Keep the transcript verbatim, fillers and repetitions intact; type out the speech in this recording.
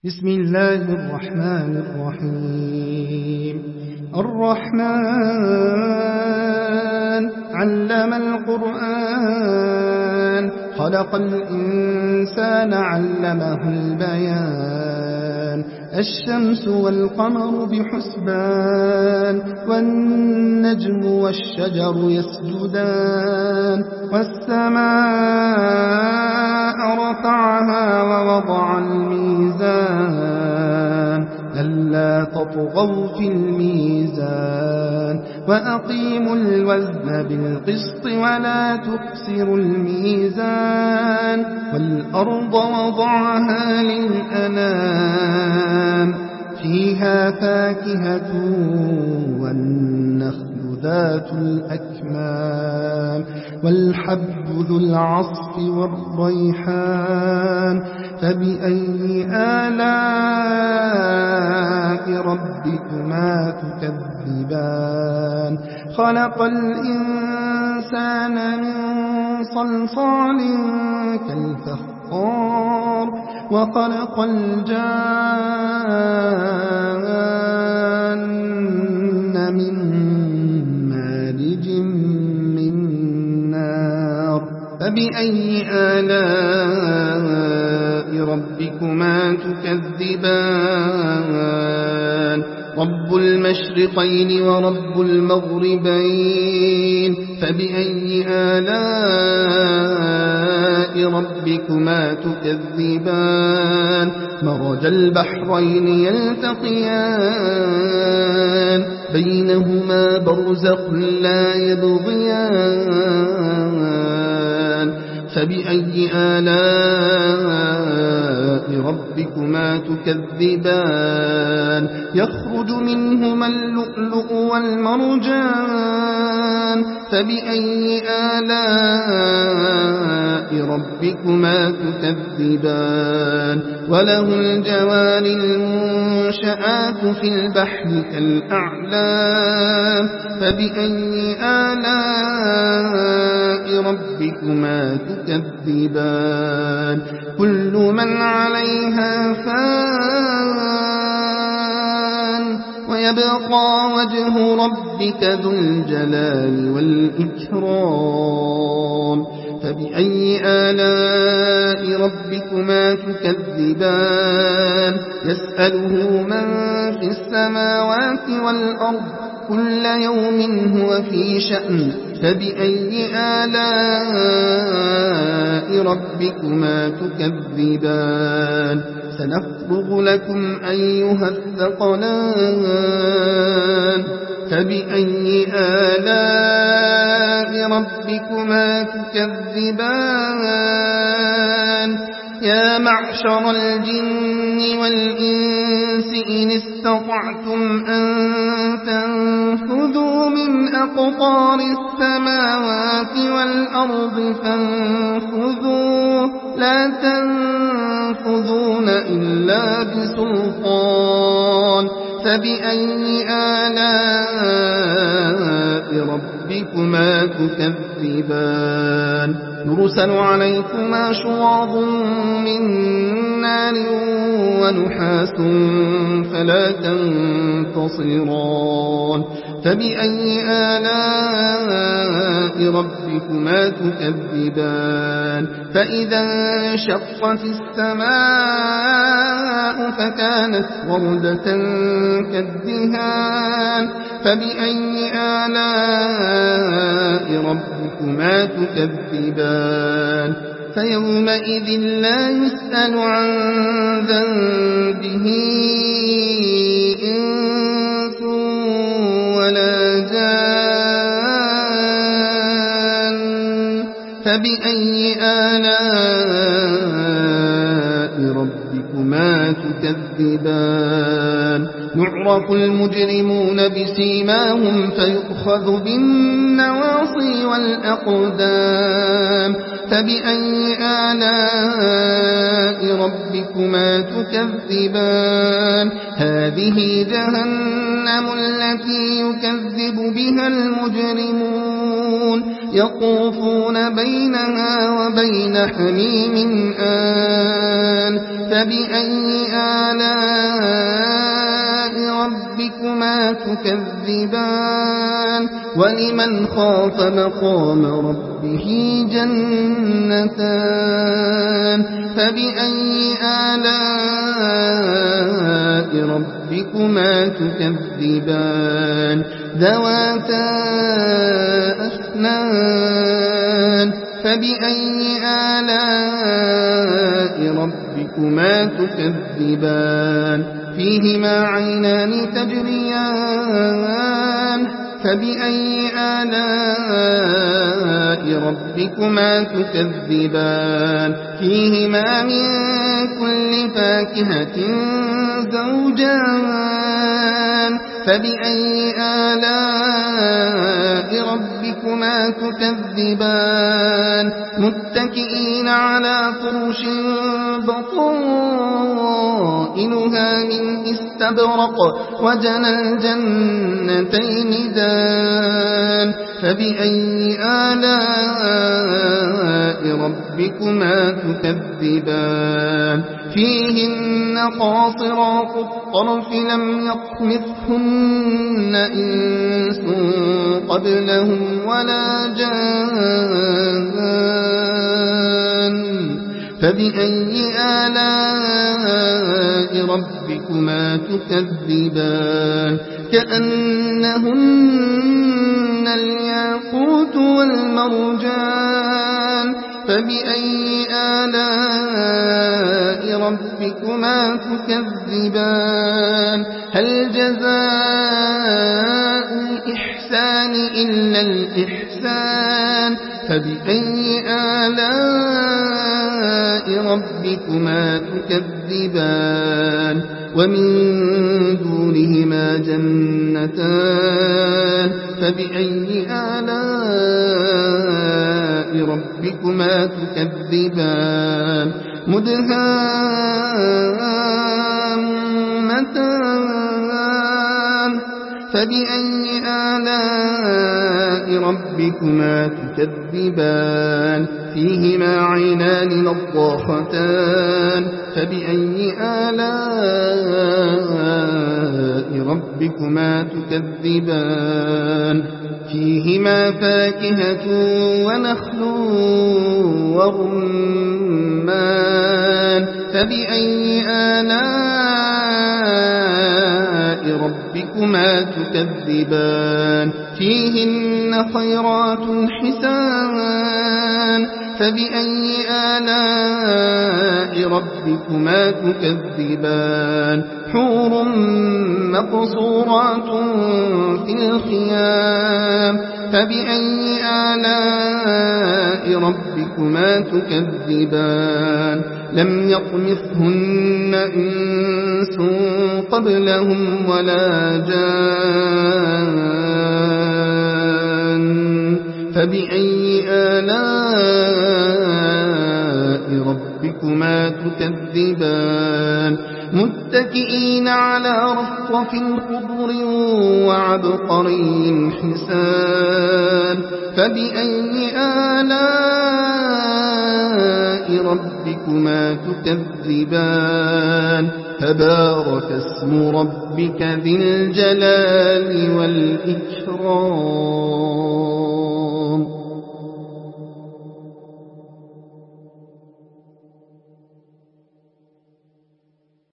بسم الله الرحمن الرحيم الرحمن علم القرآن خلق الإنسان علمه البيان الشمس والقمر بحسبان والنجم والشجر يسجدان والسماء رفعها ووضع الميزان ألا تطغوا في الميزان وأقيموا الوزن بالقسط ولا تخسروا الميزان والأرض وضعها للأنام فيها فاكهة والنخل ذات الأكمام والحب ذو العصف والريحان فبأي آلاء ربكما تكذبان خلق الإنسان من صلصال كالفخار وخلق الجان من مارج من نار فبأي آلاء ربكما تكذبان رب المشرقين ورب المغربين فبأي آلاء ربكما تكذبان مرج البحرين يلتقيان بينهما برزخ لا يبغيان فبأي آلاء ربكما تكذبان يخرج منهما اللؤلؤ والمرجان فبأي آلاء ربكما تكذبان وله الجوار المنشآت في البحر كالأعلام فبأي آلاء ربكما تكذبان كل من عليها فان ويبقى وجه ربك ذو الجلال والإكرام فبأي آلاء ربكما تكذبان يسأله من في السماوات والأرض كل يوم هو في شأن فبأي آلاء ربكما تكذبان سنفرغ لكم أيها الثقلان فبأي آلاء ربكما تكذبان يا معشر الجن والإنس إن استطعتم أن تنفذوا من أقطار السماوات والأرض فانفذوا لا تنفذون إلا بسلطان فبأي آلاء ربكما تكذبان يرسل عليكما شواظ من نار ونحاس فلا تنتصران فبأي آلاء ربكما تكذبان فإذا انشقت السماء فكانت وردة كالدهان فبأي آلاء ربكما تكذبان فيومئذ لا يسأل عن ذنبه إنس ولا جان فبأي آلاء ربكما تكذبان يعرف المجرمون بسيماهم فيؤخذ بالنواصي والأقدام فبأي آلاء ربكما تكذبان هذه جهنم التي يكذب بها المجرمون يطوفون بينها وبين حميم آن فبأي آلاء تكذبان ولمن خاف مقام ربه جنتان فبأي آلاء ربكما تكذبان ذواتا أفنان فبأي آلاء ربكما تكذبان فيهما عينان تجريان فبأي آلاء ربكما تكذبان فيهما من كل فاكهة زوجان فبأي آلاء ربكما تكذبان متكئين على فرش بطائنها من استبرق وجنى الجنتين دان فبأي آلاء ربكما تكذبان فيهن قاصرات الطرف لم يطمثهن إنس قبلهم ولا جان فبأي آلاء ربكما تكذبان كأنهن الياقوت والمرجان فبأي آلاء ربكما تكذبان هل جزاء الإحسان إلا الإحسان فبأي آلاء ربكما تكذبان ومن دونهما جنتان فبأي آلاء ربكما تكذبان مدهامتان فبأي آلاء ربكما تكذبان فيهما عينان نضاختان فبأي آلاء ربكما تكذبان فيهما فاكهة ونخل ورمان فبأي آلاء ربكما تكذبان فيهن خيرات حسان فبأي آلاء ربكما تكذبان حور مقصورات في الخيام فبأي آلاء ربكما تكذبان لم يطمثهن إنس قبلهم ولا جان فبأي آلاء ربكما تكذبان متكئين على رفرف خضر وعبقري حسان فبأي آلاء ربكما تكذبان تبارك اسم ربك ذي الجلال والإكرام.